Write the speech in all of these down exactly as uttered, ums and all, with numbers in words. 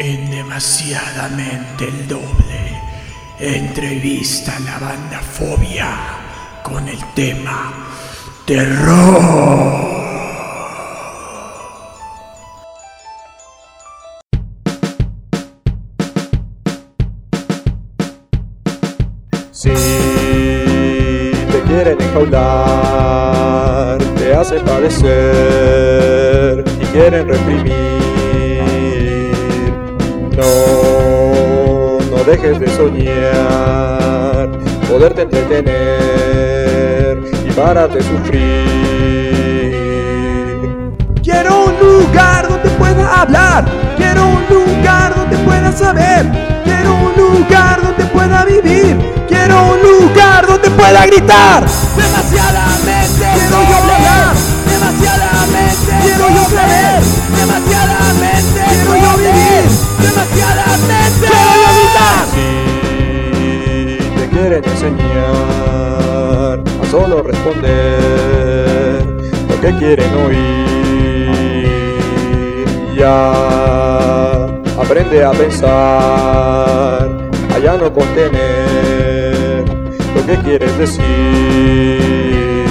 En Demasiadamente el Doble, entrevista a la banda Fobia con el tema Terror. Si te quieren enjaular, te hacen padecer y quieren reprimir. No, no dejes de soñar, poderte entretener y parar de sufrir. Quiero un lugar donde pueda hablar, quiero un lugar donde pueda saber, quiero un lugar donde pueda vivir, quiero un lugar donde pueda gritar. Demasiadamente quiero yo hablar, demasiadamente quiero yo saber, demasiadamente quiero yo vivir, demasiadamente quiero yo gritar. Si te quieren enseñar a solo responder lo que quieren oír, ya aprende a pensar, a ya no contener lo que quieres decir.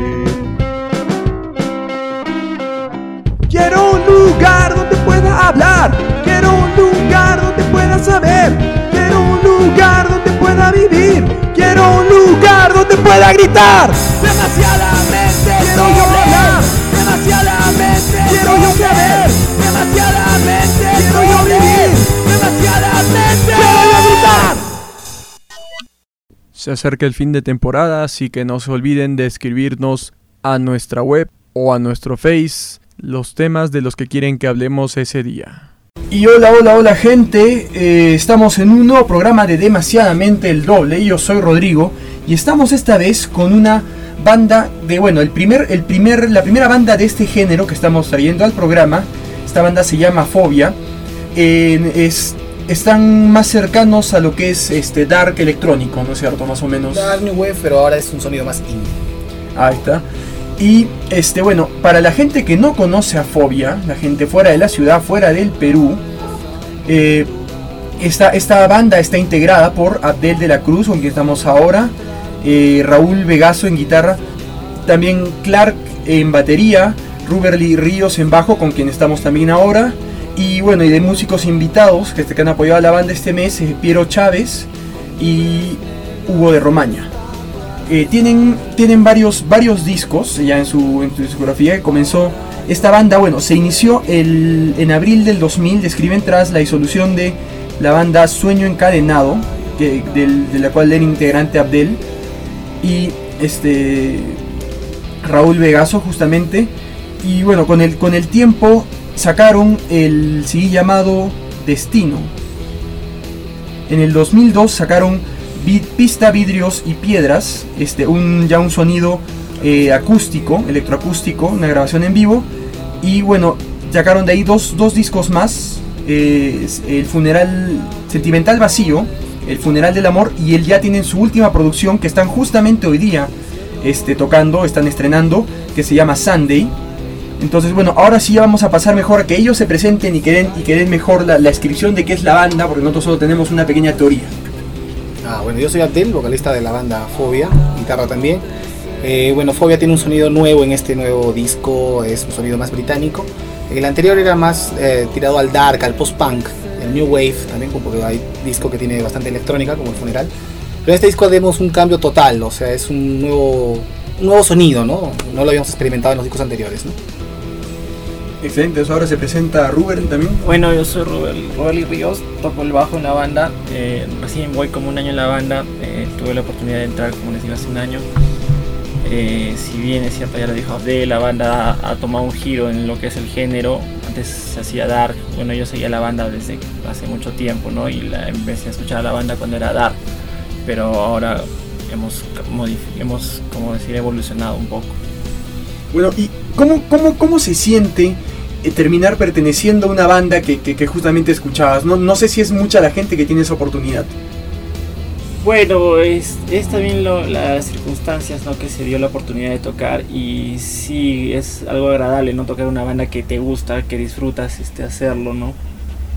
Quiero un lugar donde pueda hablar, quiero un lugar donde pueda saber, quiero un lugar donde pueda vivir, quiero un lugar donde pueda gritar. Demasiadamente quiero yo hablar, demasiadamente quiero yo saber, demasiadamente quiero yo vivir, demasiadamente quiero yo gritar. Se acerca el fin de temporada, así que no se olviden de escribirnos a nuestra web o a nuestro Face los temas de los que quieren que hablemos ese día. Y hola, hola, hola gente, eh, estamos en un nuevo programa de Demasiadamente el Doble. Yo soy Rodrigo y estamos esta vez con una banda de, bueno, el primer, el primer, la primera banda de este género que estamos trayendo al programa. Esta banda se llama Fobia. Eh, es, están más cercanos a lo que es este dark electrónico, ¿no es cierto? Más o menos. Dark New Wave, pero ahora es un sonido más indie. Ahí está. Y este bueno, para la gente que no conoce a Fobia, la gente fuera de la ciudad, fuera del Perú, eh, esta, esta banda está integrada por Abdel de la Cruz, con quien estamos ahora, eh, Raúl Vegaso en guitarra, también Clark en batería, Ruberly Ríos en bajo, con quien estamos también ahora, y bueno, y de músicos invitados que, que han apoyado a la banda este mes, eh, Piero Chávez y Hugo de Romaña. Eh, tienen tienen varios varios discos ya en su, en su discografía. Comenzó esta banda, bueno, se inició el, en abril del dos mil, describen, tras la disolución de la banda Sueño Encadenado, que, del, de la cual era integrante Abdel y este Raúl Vegaso justamente. Y bueno, con el, con el tiempo sacaron el C D llamado Destino. En el dos mil dos sacaron Pista, Vidrios y Piedras, este, un, ya un sonido eh, acústico, electroacústico, una grabación en vivo. Y bueno, sacaron de ahí dos, dos discos más, eh, el Funeral Sentimental Vacío, el Funeral del Amor, y el ya tienen su última producción que están justamente hoy día este, tocando, están estrenando, que se llama Sunday. Entonces bueno, ahora sí ya vamos a pasar mejor a que ellos se presenten y que den, y que den mejor la, la descripción de qué es la banda, porque nosotros solo tenemos una pequeña teoría. Ah, bueno, yo soy Abdel, vocalista de la banda Fobia, guitarra también. Eh, bueno, Fobia tiene un sonido nuevo en este nuevo disco, es un sonido más británico. El anterior era más eh, tirado al dark, al post-punk, el new wave también, porque hay disco que tiene bastante electrónica, como el Funeral. Pero en este disco tenemos un cambio total, o sea, es un nuevo, un nuevo sonido, ¿no? No lo habíamos experimentado en los discos anteriores, ¿no? Excelente, eso ahora se presenta Rubén también. Bueno, yo soy Rubén, Rubén Ríos, toco el bajo en la banda, eh, recién voy como un año en la banda, eh, tuve la oportunidad de entrar, como les digo, hace un año. Eh, si bien es cierto, ya lo dijo Abdel, la banda ha, ha tomado un giro en lo que es el género. Antes se hacía dark, bueno, yo seguía la banda desde hace mucho tiempo, ¿no? Y la, empecé a escuchar a la banda cuando era dark, pero ahora hemos, modif- hemos como decir, evolucionado un poco. Bueno, ¿y cómo, cómo, cómo se siente eh, terminar perteneciendo a una banda que, que, que justamente escuchabas? No, no sé si es mucha la gente que tiene esa oportunidad. Bueno, es, es también lo, las circunstancias, ¿no? Que se dio la oportunidad de tocar, y sí, es algo agradable, ¿no? Tocar una banda que te gusta, que disfrutas este, hacerlo, ¿no?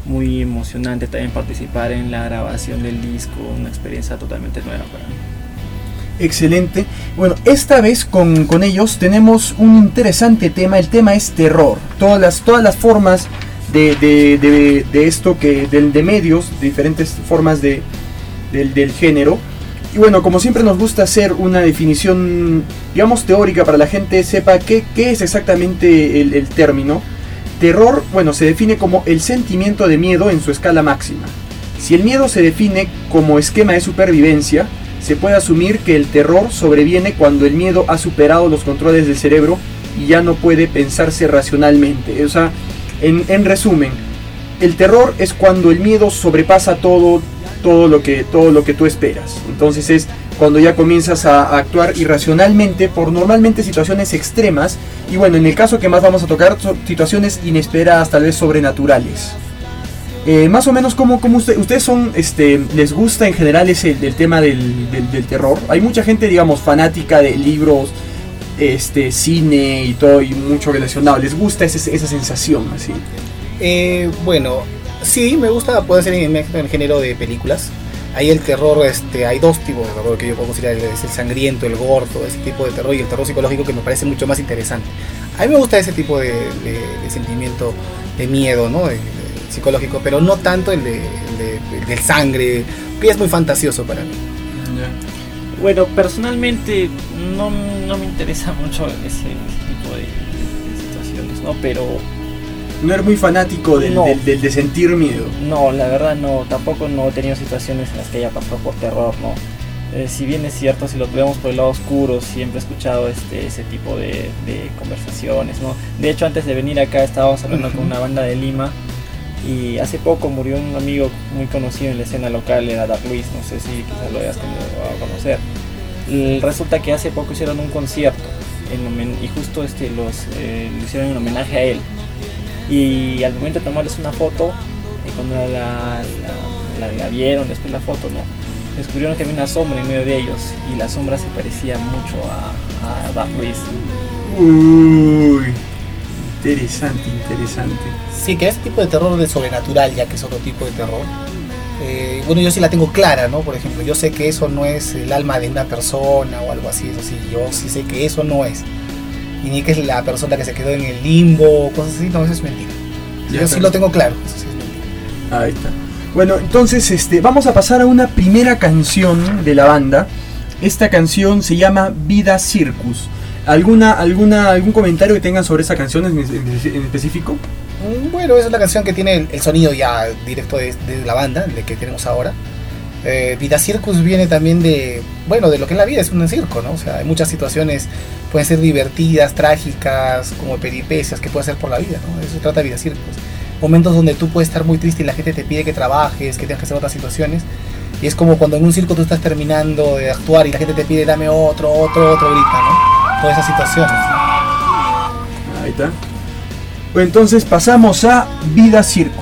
muy emocionante también participar en la grabación del disco, una experiencia totalmente nueva para mí. Excelente. Bueno, esta vez con, con ellos tenemos un interesante tema. El tema es terror. Todas las, todas las formas de, de, de, de esto, que de, de medios, diferentes formas de, de, del género. Y bueno, como siempre nos gusta hacer una definición, digamos, teórica para la gente sepa qué, qué es exactamente el, el término. Terror, bueno, se define como el sentimiento de miedo en su escala máxima. Si el miedo se define como esquema de supervivencia, se puede asumir que el terror sobreviene cuando el miedo ha superado los controles del cerebro y ya no puede pensarse racionalmente. O sea, en, en resumen, el terror es cuando el miedo sobrepasa todo, todo, lo que, todo lo que tú esperas. Entonces es cuando ya comienzas a, a actuar irracionalmente por normalmente situaciones extremas. Y bueno, en el caso que más vamos a tocar, son situaciones inesperadas, tal vez sobrenaturales. Eh, más o menos como, como usted, ustedes son, este, les gusta en general ese el tema del, del, del terror. Hay mucha gente, digamos, fanática de libros, este, cine y todo, y mucho relacionado. ¿Les gusta ese, esa sensación así? Eh, bueno, sí, me gusta, puede ser en, en el género de películas. Ahí el terror, este, hay dos tipos de terror que yo puedo considerar, es el sangriento, el gordo, ese tipo de terror, y el terror psicológico, que me parece mucho más interesante. A mí me gusta ese tipo de, de, de sentimiento de miedo, ¿no? De, de, psicológico, pero no tanto el, de, el, de, el del sangre, que es muy fantasioso para mí. Yeah. Bueno, personalmente no, no me interesa mucho ese, ese tipo de, de situaciones, ¿no? Pero no eres muy fanático del, no, del, del de sentir miedo. No, la verdad no, tampoco no he tenido situaciones en las que haya pasado por terror, ¿no? Eh, si bien es cierto, si lo vemos por el lado oscuro, siempre he escuchado este, ese tipo de, de conversaciones, ¿no? De hecho, antes de venir acá estábamos hablando con una banda de Lima. Y hace poco murió un amigo muy conocido en la escena local, era Dark Luis, no sé si quizás lo hayas a conocer. Y resulta que hace poco hicieron un concierto en, y justo este, los, eh, lo hicieron en homenaje a él. Y al momento de tomarles una foto, y cuando la, la, la, la vieron después la foto, ¿no? Descubrieron que había una sombra en medio de ellos y la sombra se parecía mucho a, a Dark Luis. Uy, interesante, interesante. Sí, que ese tipo de terror de sobrenatural, ya que es otro tipo de terror. Eh, bueno, yo sí la tengo clara, ¿no? Por ejemplo, yo sé que eso no es el alma de una persona o algo así, eso sí, yo sí sé que eso no es. Y ni que es la persona que se quedó en el limbo, cosas así, no, eso es mentira. Yo sí lo tengo claro, eso sí es mentira. Ahí está. Bueno, entonces este, vamos a pasar a una primera canción de la banda. Esta canción se llama Vida Circus. ¿Alguna, alguna, ¿Algún comentario que tengan sobre esa canción en, en, en específico? Bueno, esa es la canción que tiene el, el sonido ya directo de, de la banda, de que tenemos ahora. Eh, Vida Circus viene también de, bueno, de lo que es la vida, es un circo, ¿no? O sea, hay muchas situaciones, pueden ser divertidas, trágicas, como peripecias que puede ser por la vida, ¿no? Eso se trata de Vida Circus. Momentos donde tú puedes estar muy triste y la gente te pide que trabajes, que tengas que hacer otras situaciones. Y es como cuando en un circo tú estás terminando de actuar y la gente te pide dame otro, otro, otro, grita, ¿no? Todas esas situaciones, ¿no? Ahí está. Pues entonces pasamos a Vida Circus.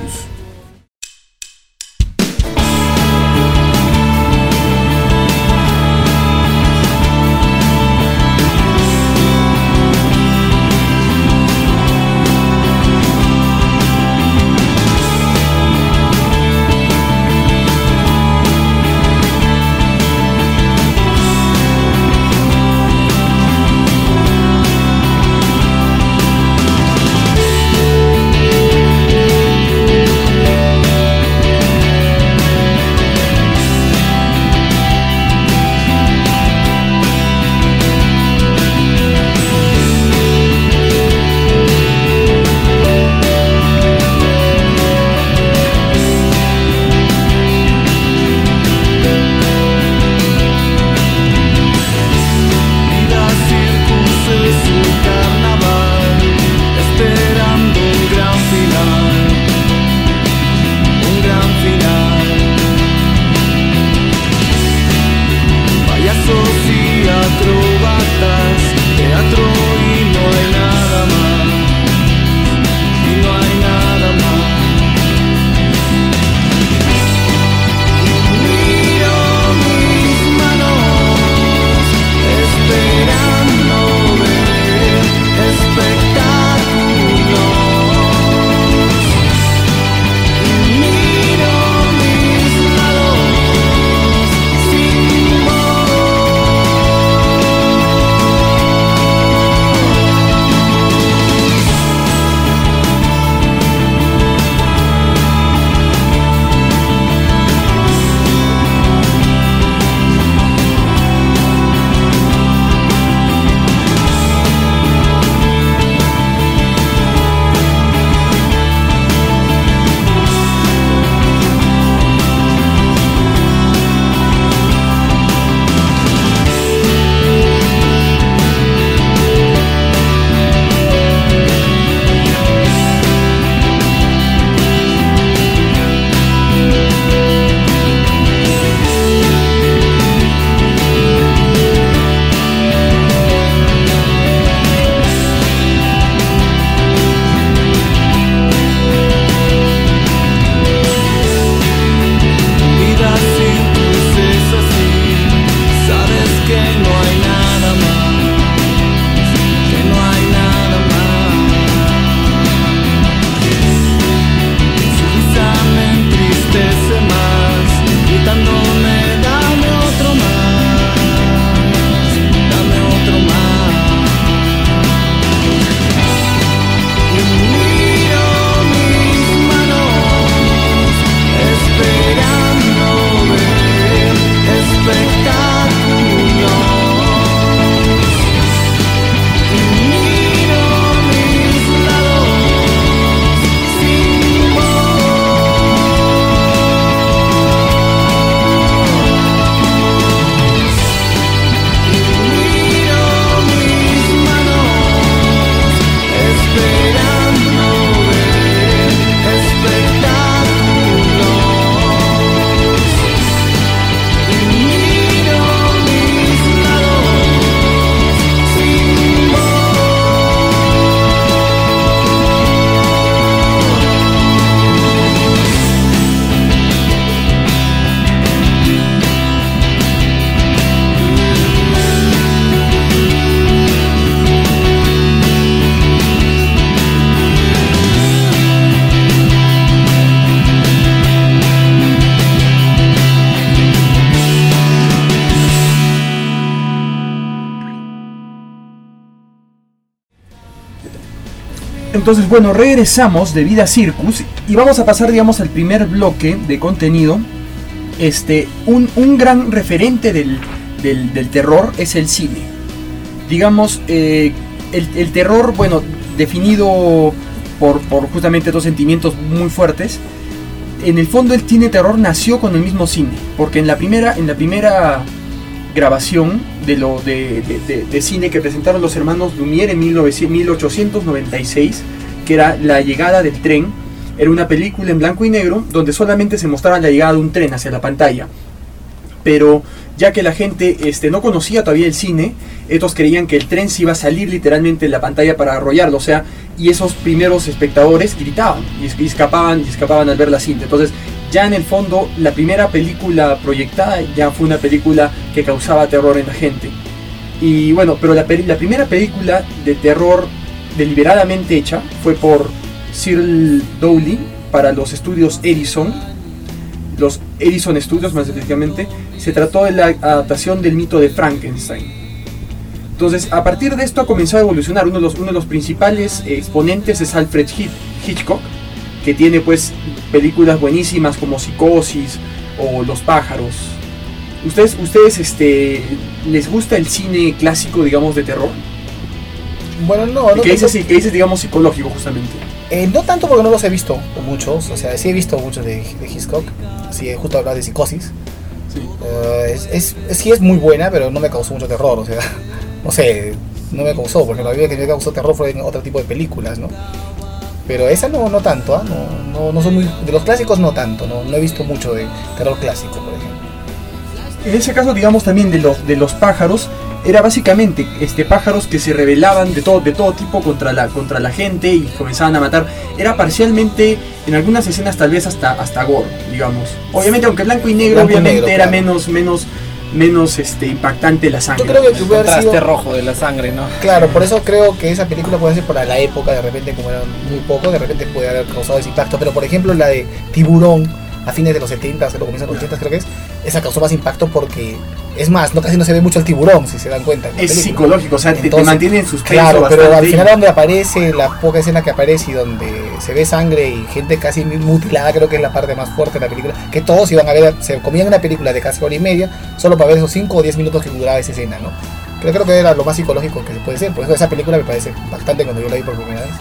Entonces, bueno, regresamos de Vida Circus y vamos a pasar, digamos, al primer bloque de contenido. Este, un, un gran referente del, del, del terror es el cine. Digamos, eh, el, el terror, bueno, definido por, por justamente dos sentimientos muy fuertes. En el fondo, el cine terror nació con el mismo cine, porque en la primera, en la primera grabación de, lo, de, de, de, de cine que presentaron los hermanos Lumière en mil ochocientos noventa y seis, que era La llegada del tren, era una película en blanco y negro donde solamente se mostraba la llegada de un tren hacia la pantalla. Pero ya que la gente este, no conocía todavía el cine, estos creían que el tren se iba a salir literalmente en la pantalla para arrollarlo, o sea, y esos primeros espectadores gritaban y, y escapaban y escapaban al ver la cinta. Entonces, ya en el fondo, la primera película proyectada ya fue una película que causaba terror en la gente. Y bueno, pero la, la primera película de terror deliberadamente hecha fue por Cyril Dowling para los estudios Edison, los Edison Studios más específicamente. Se trató de la adaptación del mito de Frankenstein. Entonces, a partir de esto ha comenzado a evolucionar. Uno de los, uno de los principales exponentes es Alfred Hitchcock, que tiene pues películas buenísimas como Psicosis o Los pájaros. ¿Ustedes, ustedes este, les gusta el cine clásico, digamos, de terror? Bueno, no, no. ¿Qué dices, no, digamos, digamos, psicológico, justamente? Eh, no tanto, porque no los he visto muchos. O sea, sí he visto muchos de, de Hitchcock. Sí, justo hablar de Psicosis. Sí. Uh, es, es, es, sí es muy buena, pero no me causó mucho terror. O sea, no sé, no me causó, porque la vida que me causó terror fue en otro tipo de películas, ¿no? Pero esa no, no tanto, ¿eh? no, no, no son muy, de los clásicos no tanto, no, no he visto mucho de terror clásico, por ejemplo. En ese caso, digamos, también de los, de los pájaros, era básicamente este, pájaros que se rebelaban de todo, de todo tipo contra la, contra la gente y comenzaban a matar. Era parcialmente, en algunas escenas tal vez hasta, hasta gore, digamos. Obviamente, aunque blanco y negro, blanco obviamente negro, era claro. menos, menos, menos este, impactante la sangre. Yo creo que el contraste sido... rojo de la sangre, ¿no? Claro, por eso creo que esa película puede ser para la época, de repente como era muy poco, de repente puede haber causado ese impacto. Pero por ejemplo la de Tiburón, a fines de los setenta, se lo comienzan los ochenta creo que es, esa causó más impacto porque, es más, no casi no se ve mucho el tiburón, si se dan cuenta. Es psicológico, o sea, Entonces, te, te mantiene en suspenso. Claro, pero al final donde aparece, la poca escena que aparece y donde se ve sangre y gente casi mutilada, creo que es la parte más fuerte de la película, que todos iban a ver, se comían una película de casi hora y media, solo para ver esos cinco o diez minutos que duraba esa escena, ¿no? Creo, creo que era lo más psicológico que se puede ser, por eso esa película me parece impactante cuando yo la vi por primera vez.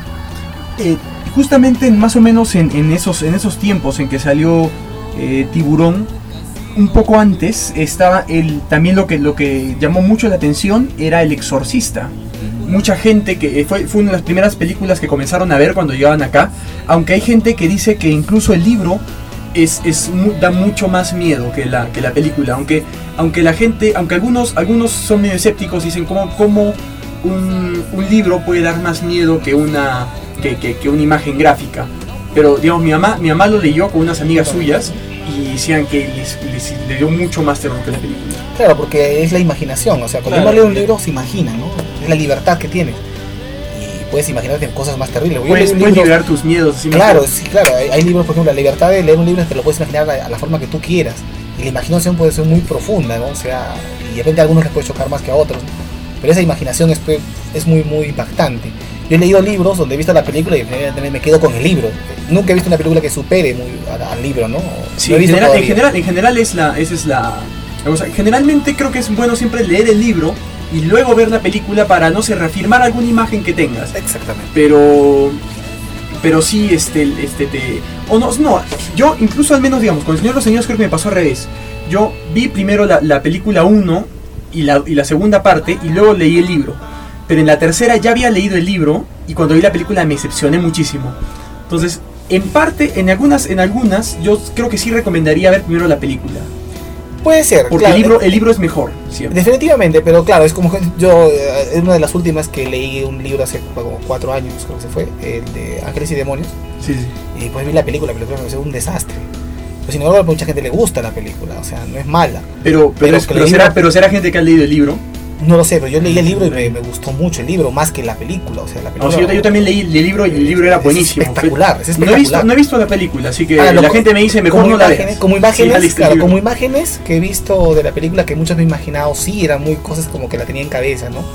Eh, justamente más o menos en, en, esos, en esos tiempos en que salió eh, Tiburón, un poco antes estaba el, también lo que, lo que llamó mucho la atención era El Exorcista. Mucha gente que fue, fue una de las primeras películas que comenzaron a ver cuando llegaban acá, aunque hay gente que dice que incluso el libro es, es, da mucho más miedo que la, que la película, aunque, aunque la gente, aunque algunos, algunos son medio escépticos, dicen cómo, cómo un, un libro puede dar más miedo que una, que, que, que una imagen gráfica. Pero digamos, mi mamá, mi mamá lo leyó con unas amigas suyas y decían que les, les, les dio mucho más terror que la película. Claro, porque es la imaginación, o sea, cuando claro, uno lee un libro se imagina, ¿no? Es la libertad que tienes. Y puedes imaginarte cosas más terribles. Puedes, puedes libros, liberar tus miedos. Así claro, no sí, claro. Hay, hay libros, por ejemplo, la libertad de leer un libro es que lo puedes imaginar a, a la forma que tú quieras. Y la imaginación puede ser muy profunda, ¿no? O sea, y de repente a algunos les puede chocar más que a otros, ¿no? Pero esa imaginación es, es muy, muy impactante. Yo he leído libros donde he visto la película y me quedo con el libro. Nunca he visto una película que supere muy al, al libro, ¿no? Sí, no en, general, en, general, en general es la, esa es la, la cosa. Generalmente creo que es bueno siempre leer el libro y luego ver la película para, no sé, reafirmar alguna imagen que tengas. Exactamente. Pero, pero sí, este, este, te, o no, no, yo incluso al menos, digamos, con El Señor de los Anillos creo que me pasó al revés. Yo vi primero la, la película uno y la, y la segunda parte y luego leí el libro. Pero en la tercera ya había leído el libro y cuando vi la película me decepcioné muchísimo. Entonces, en parte, en algunas, en algunas, yo creo que sí recomendaría ver primero la película. Puede ser, porque claro, el libro, el libro es mejor, siempre. Definitivamente, pero claro, es como que yo, es una de las últimas que leí un libro hace como cuatro años, creo que se fue, el de Ángeles y Demonios. Sí, sí. Y pues vi la película, la película me pareció un desastre. Pero sin embargo, a mucha gente le gusta la película, o sea, no es mala. Pero, pero, pero, pero, será, libro, pero será gente que ha leído el libro. No lo sé, pero yo leí el libro y me, me gustó mucho el libro, más que la película. O sea, la película no, sí, yo, yo también leí el libro y el libro era buenísimo. Es espectacular, es espectacular. No he visto, no he visto la película, así que ah, la gente me dice mejor no la veas. Como imágenes, sí, claro, como imágenes que he visto de la película, que muchos me he imaginado, sí, eran muy cosas como que la tenía en cabeza, ¿no?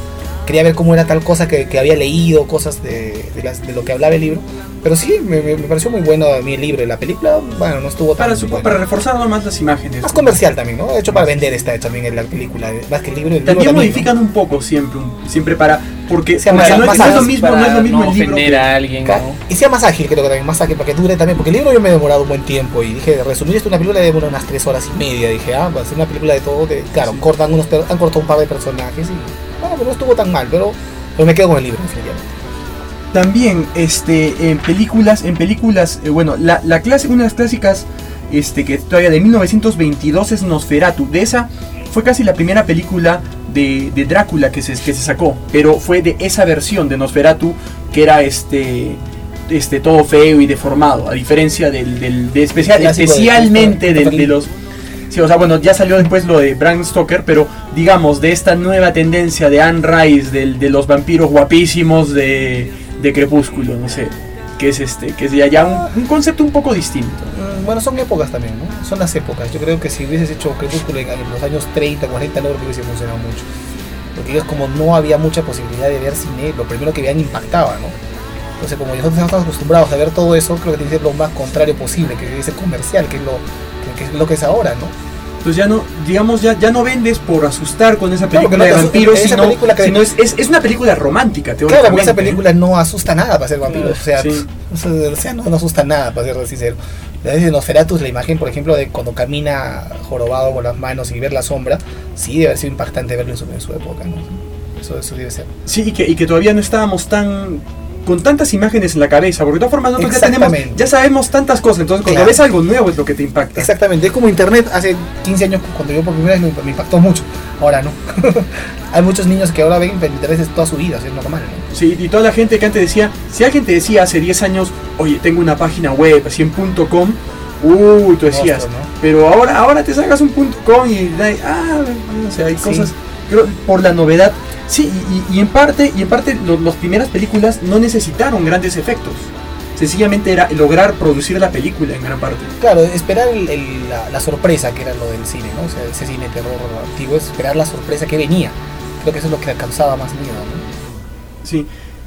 quería ver cómo era tal cosa que, que había leído, cosas de, de, las, de lo que hablaba el libro. Pero sí, me, me pareció muy bueno a mí el libro y la película, bueno, no estuvo tan Para, su, bueno. para reforzar nomás las imágenes. Más comercial también, ¿no? De hecho, para vender está hecho también en la película, más que el libro. El También libro modifican ¿no? un poco siempre, un- siempre para... Porque, Sea porque más- no, más no es lo ágil, mismo, no es lo mismo no el libro ofender que- a alguien, Ca- ¿no? Y sea más ágil, creo que también, más ágil, para que dure también, porque el libro yo me he demorado un buen tiempo y dije, resumir esto una película demora unas tres horas y media, dije, ah, va a ser una película de todo, de, claro, Sí. cortan unos, per- han cortado un par de personajes y, bueno, pero no estuvo tan mal, pero, pero me quedo con el libro, definitivamente. También este, en películas, en películas, eh, bueno, la, la clase, una de las clásicas este, que todavía de mil novecientos veintidós es Nosferatu. De esa fue casi la primera película de, de Drácula que se, que se sacó, pero fue de esa versión de Nosferatu que era este, este todo feo y deformado, a diferencia del, del de especial, Clásico de especialmente de, Christopher de los... Sí, o sea, bueno, ya salió después lo de Bram Stoker, pero digamos, de esta nueva tendencia de Anne Rice, del, de los vampiros guapísimos de, de Crepúsculo, no sé, que es este, que es ya, ya un, un concepto un poco distinto. Mm, Bueno, son épocas también, ¿no? Son las épocas. Yo creo que si hubieses hecho Crepúsculo en en los años treinta, cuarenta, no creo que hubiese funcionado mucho. Porque ellos, como no había mucha posibilidad de ver cine, lo primero que veían impactaba, ¿no? Entonces, como nosotros estamos acostumbrados a ver todo eso, creo que tiene que ser lo más contrario posible, que es comercial, que es lo que, que es lo que es ahora, ¿no? Entonces ya no, digamos, ya, ya no vendes por asustar con esa Claro, película que no de te asu- vampiros, esa sino, película que- sino es, es, es una película romántica, Claro, teóricamente. porque esa película no asusta nada para ser vampiros, o sea, Sí. o sea no, no asusta nada, para ser sincero. A veces en Nosferatu, la imagen, por ejemplo, de cuando camina jorobado con las manos y ver la sombra, sí debe haber sido impactante verlo en su, en su época, ¿no? Eso, eso debe ser. Sí, y que, y que todavía no estábamos tan... con tantas imágenes en la cabeza, porque de todas formas nosotros ya tenemos, Exactamente. ya sabemos tantas cosas, entonces cuando Claro. ves algo nuevo es lo que te impacta. Exactamente, es como internet hace quince años, cuando yo por primera vez me, me impactó mucho, ahora no. Hay muchos niños que ahora ven internet es toda su vida, es normal, ¿no? Sí, y toda la gente que antes decía, si alguien te decía hace diez años, oye, tengo una página web, así en punto .com, uy, tú decías, Monstruo, ¿no? pero ahora ahora te sacas un punto .com y, ah, no sé, hay Sí. cosas, creo, por la novedad. Sí, y, y en parte, y en parte lo- las primeras películas no necesitaron grandes efectos. Sencillamente era lograr producir la película en gran parte. Claro, esperar el- el- la, la sorpresa que era lo del cine, ¿no? O sea, ese cine terror antiguo, es esperar la sorpresa que venía. Creo que eso es lo que causaba más miedo, ¿no? Sí.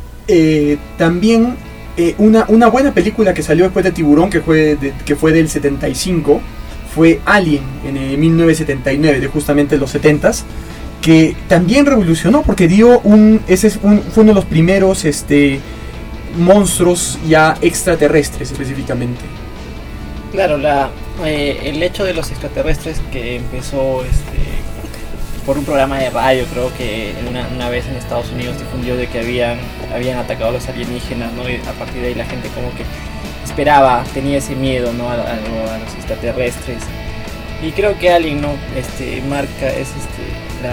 Eh, también eh, una, una buena película que salió después de Tiburón, que fue, de- que fue del setenta y cinco, fue Alien en eh, mil novecientos setenta y nueve, de justamente los setentas, que también revolucionó porque dio un, ese es un, fue uno de los primeros este, monstruos ya extraterrestres específicamente. Claro, la, eh, el hecho de los extraterrestres que empezó este, por un programa de radio, creo que una, una vez en Estados Unidos difundió de que habían, habían atacado a los alienígenas, ¿no? Y a partir de ahí la gente como que esperaba, tenía ese miedo, ¿no? a, a- a los extraterrestres. Y creo que Alien, ¿no? este, marca, es este,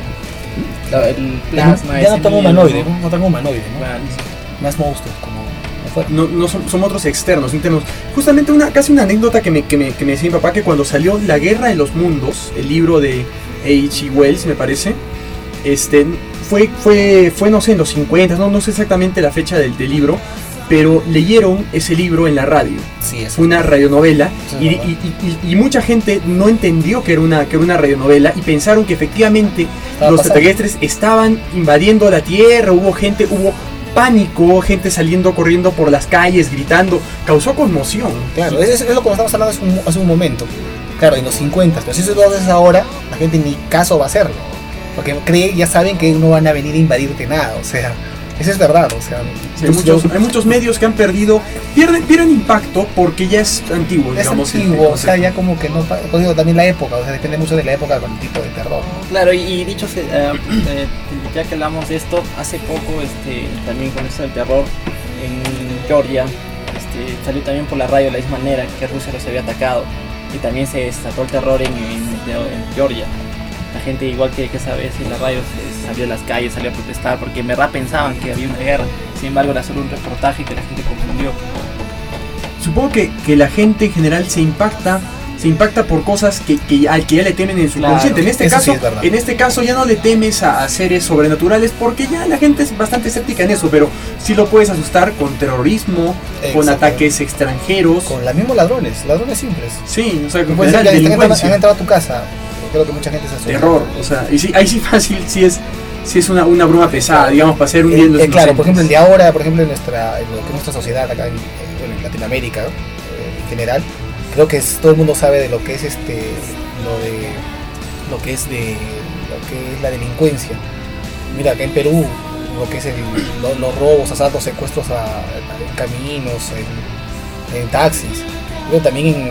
la, la- el plasma. ya no ese tan miedo, humanoide, ¿no? No tan humanoide, ¿no? Claro. Más monstruos, como... fue- No, no son, son otros externos, internos. Justamente una, casi una anécdota que me, que, me, que me decía mi papá, que cuando salió La Guerra de los Mundos, el libro de H G Wells, me parece, este, fue, fue, fue no sé, en los cincuenta, no, no sé exactamente la fecha del, del libro, pero leyeron ese libro en la radio. Sí, eso. Fue una radionovela Sí, y, es verdad. y- y- y mucha gente no entendió que era una, que era una radionovela y pensaron que efectivamente Estaba los pasando. extraterrestres estaban invadiendo la Tierra, hubo gente, hubo pánico, gente saliendo corriendo por las calles, gritando, causó conmoción. Claro, es, es lo que estamos hablando hace un, hace un momento. Claro, en los cincuenta, pero si eso lo haces ahora, la gente ni caso va a hacerlo. Porque cree, ya saben que no van a venir a invadirte nada, o sea, eso es verdad, o sea, Sí, hay, muchos, hay muchos medios que han perdido, pierden, pierden impacto porque ya es antiguo, es digamos. el- el antiguo, o sea, concepto. ya como que no, pa- pues digo, también la época, o sea, depende mucho de la época con el tipo de terror, ¿no? Claro, y, y dicho, se- eh, eh, ya que hablamos de esto, hace poco este, también con esto del terror en Georgia, este, salió también por la radio de la misma manera que Rusia los había atacado y también se desató el terror en, en- en Georgia. La gente, igual que, que esa vez en la radio, se salió a las calles, salió a protestar porque en verdad pensaban que había una guerra. Sin embargo, era solo un reportaje que la gente confundió. Supongo que, que la gente en general se impacta se impacta por cosas que, que, al que ya le temen en su Claro, consciente. En este eso sí caso, es verdad. en este caso ya no le temes a, a seres sobrenaturales porque ya la gente es bastante escéptica en eso, pero sí lo puedes asustar con terrorismo, con Exacto. ataques extranjeros. Con los mismos ladrones, ladrones simples. Sí, o sea, con Puede ser general, que han entrado, delincuencia. han entrado a tu casa, creo que mucha gente se asusta. Terror, o sea, y sí, ahí sí fácil, sí es sí es una, una broma pesada, digamos, para ser un bien de los eh, Claro, inocentes. por ejemplo, el de ahora, por ejemplo, en nuestra, en lo que es nuestra sociedad acá en, en Latinoamérica, ¿no? Eh, en general, creo que es, todo el mundo sabe de lo que es este, lo de, lo que es de, lo que es la delincuencia. Mira, acá en Perú, lo que es el, lo, los robos, asaltos, secuestros a, en caminos, en, en taxis. Luego también en, en,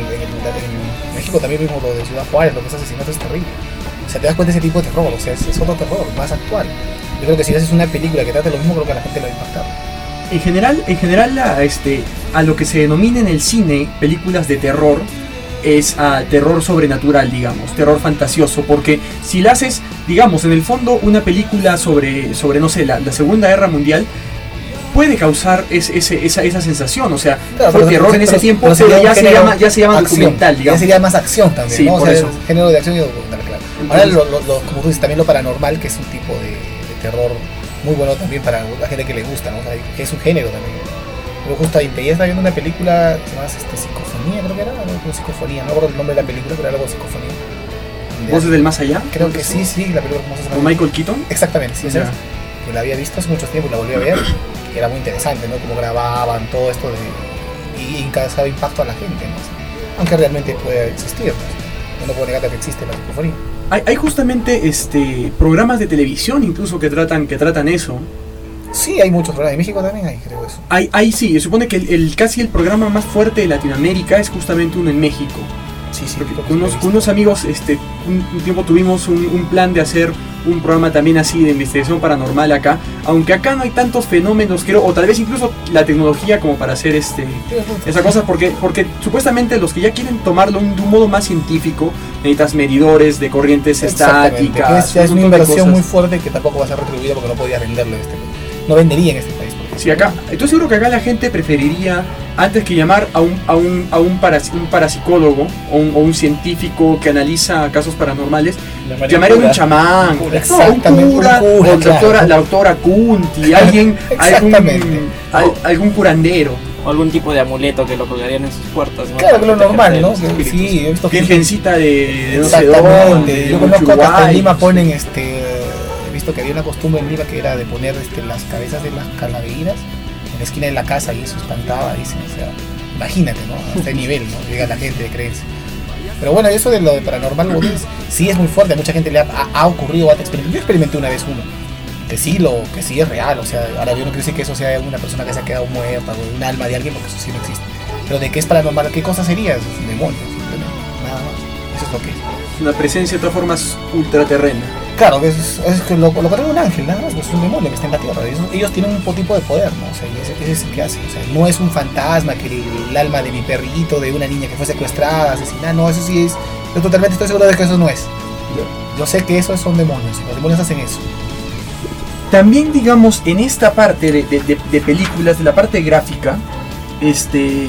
en México también vimos lo de Ciudad Juárez, lo que es asesinato es terrible. O sea, te das cuenta de ese tipo de terror, o sea, es, es otro terror, más actual. Yo creo que si haces una película que trate lo mismo, creo que a la gente lo va a impactar. En general, en general la, este, a lo que se denomina en el cine películas de terror es a terror sobrenatural, digamos, terror fantasioso, porque si la haces, digamos, en el fondo una película sobre, sobre no sé, la, la Segunda Guerra Mundial, puede causar es, ese, esa, esa sensación, o sea, Claro, fue pero- terror pero- en ese pero- tiempo, pero pero, sería un ya, se género llama, ya se llama acción. documental, digamos. Ya sería más acción también, Sí, ¿no? O por sea, eso. género de acción y documental, claro. Ahora, lo, lo, lo- como tú dices, también lo paranormal, que es un tipo de, de terror muy bueno también para la gente que le gusta, ¿no? O sea, que es un género también. Pero justo ahí, te estaba viendo una película que se llama este, Psicofonía, creo que era, no, no, Psicofonía, no recuerdo el nombre de la película, pero era algo de Psicofonía. ¿Voces del más allá? Creo que sí, sí, la película como se ¿Con Michael Keaton? Exactamente, sí, esa Ya. es. Que la había visto hace mucho tiempo y la volví a ver. Y era muy interesante, ¿no? Cómo grababan todo esto de, y causaba impacto a la gente, ¿no? Aunque realmente puede existir, ¿no? No puedo negar que existe la psicofonía. Hay, hay justamente este, programas de televisión incluso que tratan, que tratan eso. Sí, hay muchos programas. En México también hay, creo eso. Hay, hay sí, se supone que el, el- casi el programa más fuerte de Latinoamérica es justamente uno en México. Sí, sí. Porque creo que con unos, sí lo he con unos amigos este, un, un tiempo tuvimos un, un plan de hacer un programa también así de investigación paranormal acá, aunque acá no hay tantos fenómenos, creo, o tal vez incluso la tecnología como para hacer este visto. esa cosa, porque, porque supuestamente los que ya quieren tomarlo de un modo más científico, necesitas medidores de corrientes Exactamente, estáticas, que es, ya es un una montón de inversión cosas. muy fuerte que tampoco va a ser retribuida porque no podía venderlo en este país. No vendería en este país. Porque Sí, acá, estoy seguro que acá la gente preferiría, antes que llamar a un, a un, a un, para, un parapsicólogo o un, o un científico que analiza casos paranormales, llamaría a un chamán, cura. no, un Exactamente, cura, un cura, o la doctora, claro. la doctora Kunti, alguien, algún, Exactamente. al- algún curandero, O algún tipo de amuleto que lo colgarían en sus puertas, ¿no? Claro, que lo Para normal, ¿no? protegerse de los Que espíritus. sí, he visto gente- virgencita de, de no sé Exactamente. dónde, de Yo conozco que hasta en Monchuguay. Lima ponen este. He visto que había una costumbre en Lima que era de poner este, las cabezas de las calaveras en la esquina de la casa y eso espantaba, dicen, o sea, imagínate, ¿no? A este nivel, ¿no? Llega la gente de creencia. Pero bueno, eso de lo de paranormal como dices, sí es muy fuerte, a mucha gente le ha, ha, ha ocurrido, ha experimentado. Yo experimenté una vez uno, que sí, lo, que sí es real, o sea, ahora yo no quiero decir que eso sea una persona que se ha quedado muerta o un alma de alguien, porque eso sí no existe. Pero de qué es paranormal, ¿qué cosa sería? Es un demonio, simplemente, nada más. Eso es lo que es. Una presencia de todas formas ultraterrena. Claro, que es, es que lo, lo contrario de un ángel, nada más, pues es un demonio que está en la tierra. Ellos, ellos tienen un tipo de poder, ¿no? O sea, y ese, ese es el que hace. O sea, no es un fantasma que el, el alma de mi perrito, de una niña que fue secuestrada, asesinada, no, eso sí es. Yo totalmente estoy seguro de que eso no es. Yo sé que esos son demonios, los demonios hacen eso. También, digamos, en esta parte de, de- de- de películas, de la parte gráfica, este,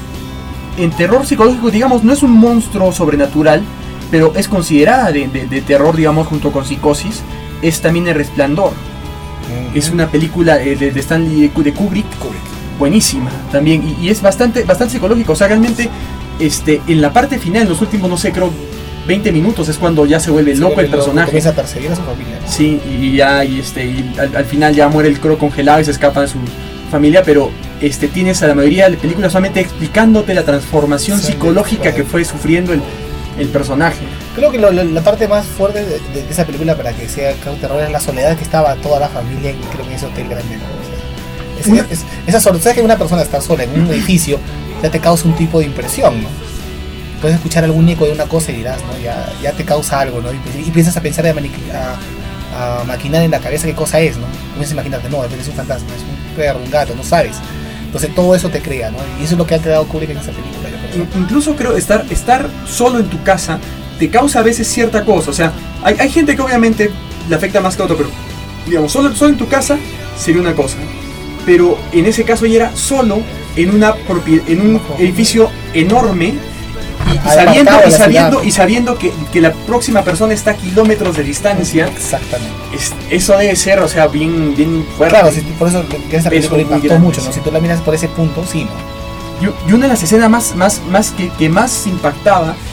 en terror psicológico, digamos, no es un monstruo sobrenatural, pero es considerada de, de- de terror, digamos, junto con Psicosis, es también El Resplandor. Es una película eh, de, de Stanley de Kubrick, buenísima también, y, y es bastante, bastante psicológico, o sea, realmente, este, en la parte final, en los últimos, no sé, creo, veinte minutos, es cuando ya se vuelve loco el personaje. Comienza a perseguir a su familia. ¿no? Sí, y ya, y este, y al, al final ya muere el crow congelado y se escapa de su familia, pero este, tienes a la mayoría de películas solamente explicándote la transformación Sí, psicológica claro. que fue sufriendo el, el personaje. Creo que lo- lo- la parte más fuerte de, de- de esa película para que sea un terror es la soledad que estaba toda la familia en, creo que en ese hotel grande. ¿no? O sea, es- es- esa soledad, sabes que una persona está sola en un edificio ya te causa un tipo de impresión, ¿no? Puedes escuchar algún eco de una cosa y dirás, ¿no? Ya, ya te causa algo, ¿no? Y, y piensas a pensar, a, maniqui- a, a maquinar en la cabeza qué cosa es, ¿no? Comienzas a imaginarte, no, es un fantasma, es un perro, un gato, no sabes. Entonces todo eso te crea, ¿no? Y eso es lo que ha creado Kubrick en esa película, yo creo. In- Incluso creo estar, estar solo en tu casa te causa a veces cierta cosa, o sea, hay, hay gente que obviamente le afecta más que a otro, pero digamos, solo, solo en tu casa sería una cosa, pero en ese caso ella era solo en, una propie- en un edificio enorme. Y, y sabiendo, Apartado de y la sabiendo, ciudad. y sabiendo que, que la próxima persona está a kilómetros de distancia, Exactamente. es- eso debe ser, o sea, bien, bien fuerte. Claro, si, por eso que esa Peso película muy impactó grande, mucho, ¿no? sí. Si tú la miras por ese punto, sí, ¿no? Y, y una de las escenas más, más, más que, que más impactaba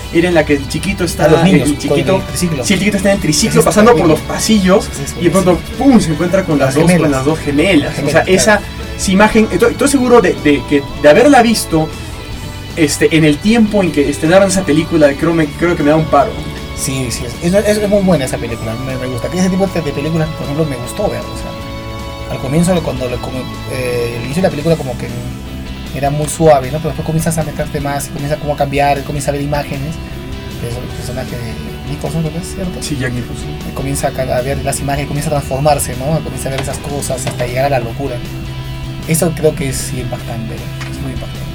era en la que el chiquito está, A los niños, el chiquito, con el triciclo. sí, el chiquito está en el triciclo Ese está pasando por bien. los pasillos Sí, sí, y de pronto pum se encuentra con las, Las dos, con gemelas. las dos gemelas. Las O sea, gemelas, esa, claro. esa imagen, estoy, estoy seguro de, de que de haberla visto este, en el tiempo en que estrenaron esa película, creo, me, creo que me da un paro. Sí, sí, es, es, es muy buena esa película, me, me gusta. Que ese tipo de, de películas, por ejemplo, me gustó ver. O sea, al comienzo, cuando le, como, eh, el inicio de la película, como que era muy suave, ¿no? Pero después comienzas a meterte más, y comienza como a cambiar, comienza a ver imágenes. El personaje de Nicholson, ¿no es cierto? Sí, Jack Nicholson. Y comienza a ver las imágenes, comienza a transformarse, ¿no? Comienza a ver esas cosas hasta llegar a la locura. Eso creo que es sí, impactante, es muy impactante.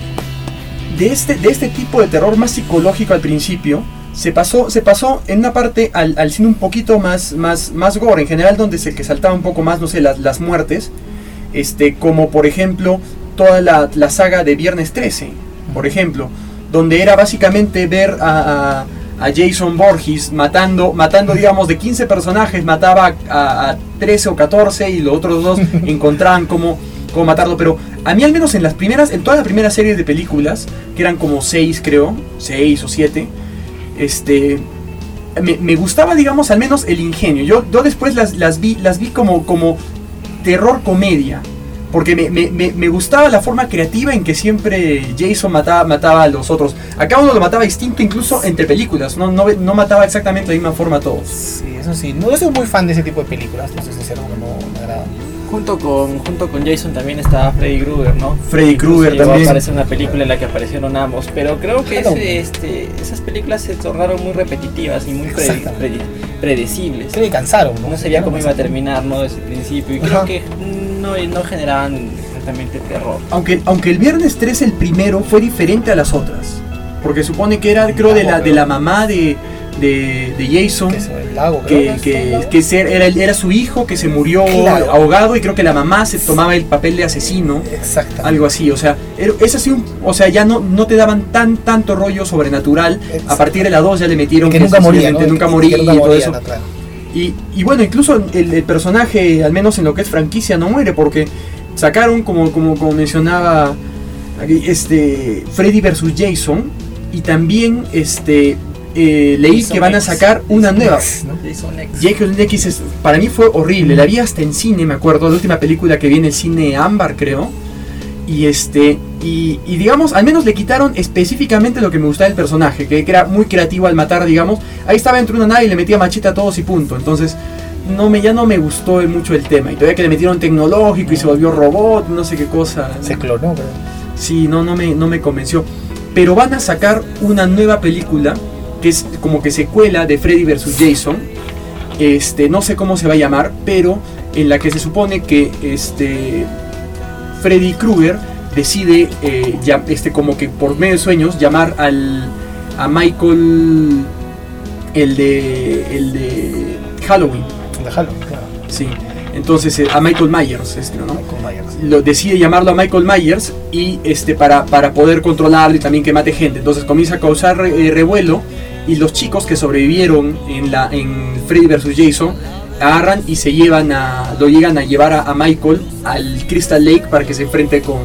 De este, de este tipo de terror más psicológico al principio, se pasó, se pasó en una parte al, al cine un poquito más, más, más gore, en general donde se que saltaba un poco más, no sé, las, las muertes, este, como por ejemplo toda la, la saga de Viernes trece, por ejemplo, donde era básicamente ver a, a, a Jason Voorhees matando, matando digamos de quince personajes, mataba a, a trece o catorce y los otros dos encontraban cómo, cómo matarlo, pero a mí al menos en las primeras, en todas las primeras series de películas, que eran como seis creo, seis o siete, este, me, me gustaba digamos al menos el ingenio. Yo, yo después las, las vi, las vi como, como terror comedia. Porque me, me, me, me gustaba la forma creativa en que siempre Jason mataba, mataba a los otros. Acá uno lo mataba distinto incluso entre películas. No, no, no mataba exactamente de la misma forma a todos. Sí, eso sí. No, yo soy muy fan de ese tipo de películas, no soy sincero, que no me agrada. Junto con, junto con Jason también estaba Freddy Krueger, ¿no? Freddy Incluso Krueger llegó a también. aparecer una película en la que aparecieron ambos, pero creo que Claro. ese, este, esas películas se tornaron muy repetitivas y muy predi- Exactamente. predi- predecibles. Se me cansaron, ¿no? No sabía cómo iba a cansaron. terminar, ¿no? Desde el principio, y creo Ajá. que no, no generaban exactamente terror. Aunque, aunque el Viernes trece, el primero, fue diferente a las otras. Porque supone que era, creo, de la, de la mamá de, de, de Jason. Que es el lago, creo Que, es el que, lago. que ser- era, era su hijo que se murió Claro. ahogado y creo que la mamá se tomaba el papel de asesino. Exactamente. Algo así, o sea, era- es así un, o sea, ya no, no te daban tan tanto rollo sobrenatural. Exacto. A partir de la dos ya le metieron que nunca moría, sencillamente ¿no? nunca Que moría nunca y todo moría, eso. no, claro. Y, y bueno, incluso el, el personaje, al menos en lo que es franquicia, no muere porque sacaron, como, como, como mencionaba aquí, este, Freddy versus Jason, y también este, eh, leí Jason que van a X. sacar una nueva. ¿no? Jason X. Jason X es- para mí fue horrible, la vi hasta en cine, me acuerdo, la última película que vi en el cine Ámbar, creo. Y este, y, y digamos, al menos le quitaron específicamente lo que me gustaba del personaje, que era muy creativo al matar, digamos. Ahí estaba dentro de una nave y le metía machete a todos y punto. Entonces, no me, ya no me gustó mucho el tema. Y todavía que le metieron tecnológico y se volvió robot, no sé qué cosa. Se clonó, pero Sí, no, no me, no me convenció. Pero van a sacar una nueva película que es como que secuela de Freddy versus Jason. Este, no sé cómo se va a llamar, pero en la que se supone que este Freddy Krueger decide eh, ya, este, como que por medio de sueños llamar al a Michael el de el de Halloween. déjalo, claro. Sí. Entonces eh, a Michael Myers, este, ¿no? Michael Myers. Lo decide llamarlo a Michael Myers y este para, para poder controlarlo y también que mate gente. Entonces comienza a causar eh, revuelo y los chicos que sobrevivieron en la en Freddy versus Jason agarran y se llevan a lo llegan a llevar a, a Michael al Crystal Lake para que se enfrente con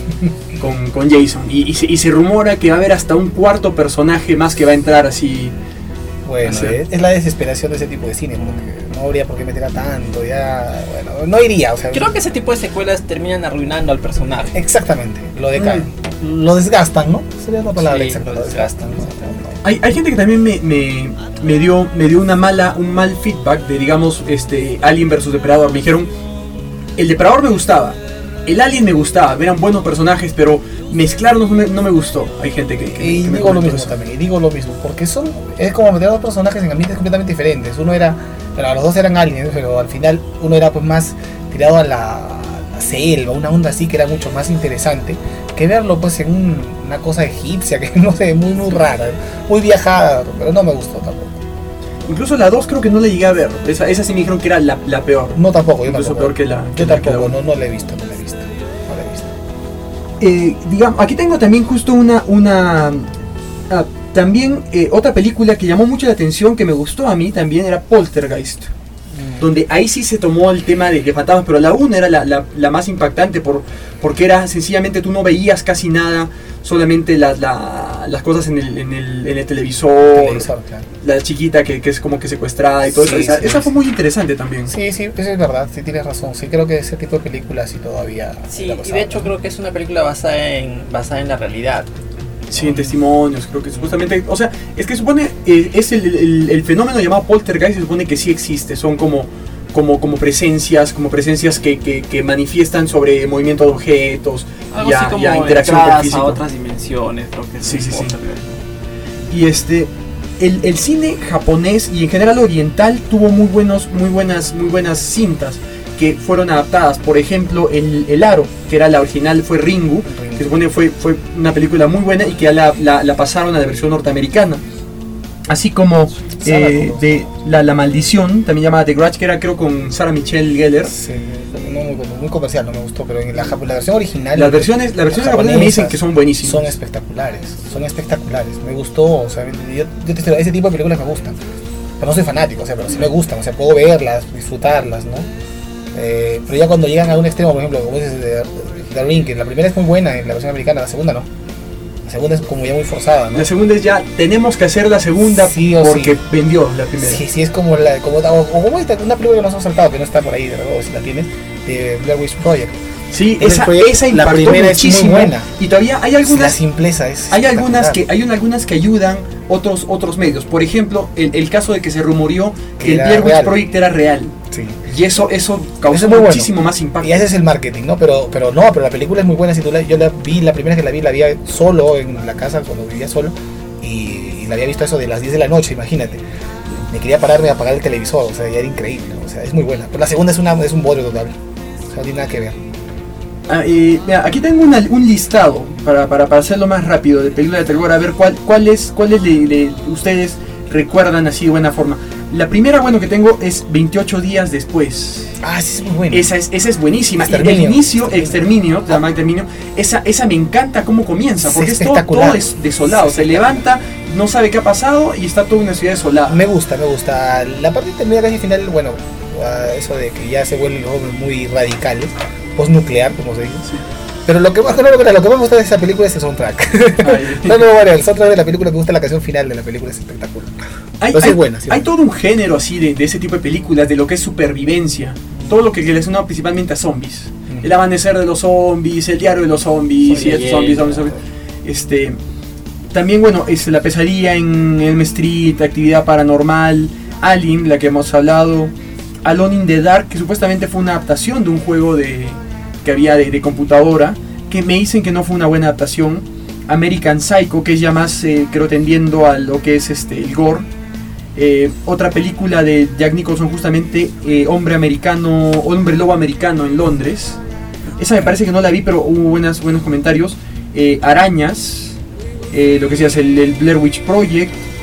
con, con Jason y, y, se, y se rumora que va a haber hasta un cuarto personaje más que va a entrar así. Bueno, Sí. es, es la desesperación de ese tipo de cine, porque no habría por qué meter a tanto, ya, bueno, no iría, o sea, Creo que ese tipo de secuelas terminan arruinando al personaje. exactamente, lo decaen, lo desgastan, ¿no? Sería la palabra Sí, exacta, lo desgastan, ¿no? Hay, hay gente que también me, me, me dio me dio una mala un mal feedback de digamos este Alien versus Depredador. Me dijeron el Depredador me gustaba, el Alien me gustaba, eran buenos personajes, pero mezclarlos no me, no me gustó. Hay gente que, que, Y que me digo lo comentó mismo eso. también, y digo lo mismo, porque son, es como meter a dos personajes en ambientes completamente diferentes. Uno era, pero los dos eran aliens, pero al final uno era pues más tirado a la, a la selva, una onda así que era mucho más interesante que verlo pues en un- una cosa egipcia que no sé, muy muy rara, muy viajada, pero no me gustó tampoco. Incluso la dos creo que no la llegué a ver. Esa, esa sí me dijeron que era la, la peor. No tampoco, yo Incluso tampoco. peor que la que Yo la- que la tampoco, uno. no, no la he visto, no la he visto, no la he visto. Eh, digamos, aquí tengo también justo una, una ah, también eh, otra película que llamó mucho la atención, que me gustó a mí también, era Poltergeist. donde ahí sí se tomó el tema de, de fantasmas, pero la uno era la, la, la más impactante por, porque era sencillamente tú no veías casi nada, solamente la, la, las cosas en el, en el, en el televisor, Televisor, claro. la chiquita que, que es como que secuestrada y todo Sí, eso. Esa, sí, esa sí. fue muy interesante también. Sí, sí, eso es verdad, sí tienes razón. Sí, creo que ese tipo de películas sí todavía. Sí, la y pasaban, de hecho ¿no? creo que es una película basada en, basada en la realidad. Sí, en testimonios, creo que supuestamente, o sea, es que supone, eh, es el, el, el fenómeno llamado poltergeist, se supone que sí existe, son como, como, como presencias, como presencias que, que, que manifiestan sobre movimiento de objetos, Algo y así a, como y a interacción con entradas físico. a otras dimensiones, creo que es Sí, un sí, sí. poltergeist. Y este, el, el cine japonés y en general oriental tuvo muy buenos, muy buenas, muy buenas cintas que fueron adaptadas. Por ejemplo, el, el Aro, que era la original, fue Ringu, que se supone fue, fue una película muy buena y que ya la, la, la pasaron a la versión norteamericana. Así como eh, de la, la Maldición, también llamada The Grudge, que era creo con Sarah Michelle Gellar. Sí, no, muy, muy comercial, no me gustó, pero en la, la versión original. Las versiones, las versiones japonesas me dicen que son buenísimas. Son espectaculares, son espectaculares. Me gustó, o sea, yo, yo te digo, ese tipo de películas me gustan. Pero no soy fanático, o sea, pero sí me gustan, o sea, puedo verlas, disfrutarlas, ¿no? Eh, pero ya cuando llegan a un extremo, por ejemplo, como dices de The Ring, que la primera es muy buena en la versión americana, la segunda no. La segunda es como ya muy forzada, ¿no? La segunda es ya, tenemos que hacer la segunda Sí o porque sí. vendió la primera. Sí, sí, es como la, como, o, o como esta, una película que nos ha saltado, que no está por ahí, de verdad, si la tienes, de Blair Witch Project. Sí, Ese esa, proyecto, esa la impactó primera es muy muchísimo. buena. Y todavía hay La algunas, simpleza es hay algunas que, espectacular. hay algunas que ayudan otros, otros medios. Por ejemplo, el, el caso de que se rumoreó que Que el era Blair Witch real. Project era real. Sí. Y eso, eso Eso causó es muy bueno. muchísimo más impacto. Y ese es el marketing, ¿no? Pero, pero no, pero la película es muy buena. Si tú la, yo la vi, la primera que la vi, la vi solo en la casa, cuando vivía solo. Y, y la había visto eso de las diez de la noche, imagínate. Me quería pararme a apagar el televisor, o sea, ya era increíble, ¿no? O sea, es muy buena. Pero la segunda es, una, es un bodrio total. O sea, no tiene nada que ver. Ah, eh, mira, aquí tengo una- un listado para, para, para hacerlo más rápido de películas de terror, a ver cuál, cuáles cuáles le, le- ustedes recuerdan así de buena forma. La primera, bueno, que tengo es veintiocho días después. Ah, sí, es muy buena. Esa es, esa es buenísima. Y el Exterminio. inicio, Exterminio. Exterminio, se llama Exterminio, esa, esa me encanta cómo comienza, Es porque es todo, espectacular. todo es desolado. Es Se levanta, no sabe qué ha pasado y está toda una ciudad desolada. Me gusta, me gusta. La parte intermedia casi final, bueno, ah, eso de que ya se vuelven los hombres muy radicales, postnuclear, como se dice. Pero lo que más, no, lo que lo que más me gusta de esa película es el soundtrack. Ay. No, no, bueno, el soundtrack de la película me gusta, la canción final de la película es espectacular. Hay, Pero sí hay- es buena, sí es hay buena. todo un género así de, de ese tipo de películas, de lo que es supervivencia. Todo lo que relaciona principalmente a zombies. Mm. El amanecer de los zombies, el diario de los zombies, y Soy estos zombies, zombies, leyenda. zombies. Este, también, bueno, es La pesadilla en Elm Street, Actividad Paranormal, Alien, la que hemos hablado, Alone in the Dark, que supuestamente fue una adaptación de un juego de, que había de, de computadora, que me dicen que no fue una buena adaptación. American Psycho, que es ya más, eh, creo, tendiendo a lo que es este el gore. Eh, otra película de Jack Nicholson, justamente, eh, Hombre Americano, Hombre Lobo Americano en Londres. Esa me parece que no la vi, pero hubo buenas, buenos comentarios. Eh, Arañas, eh, lo que decías, el, el Blair Witch Project,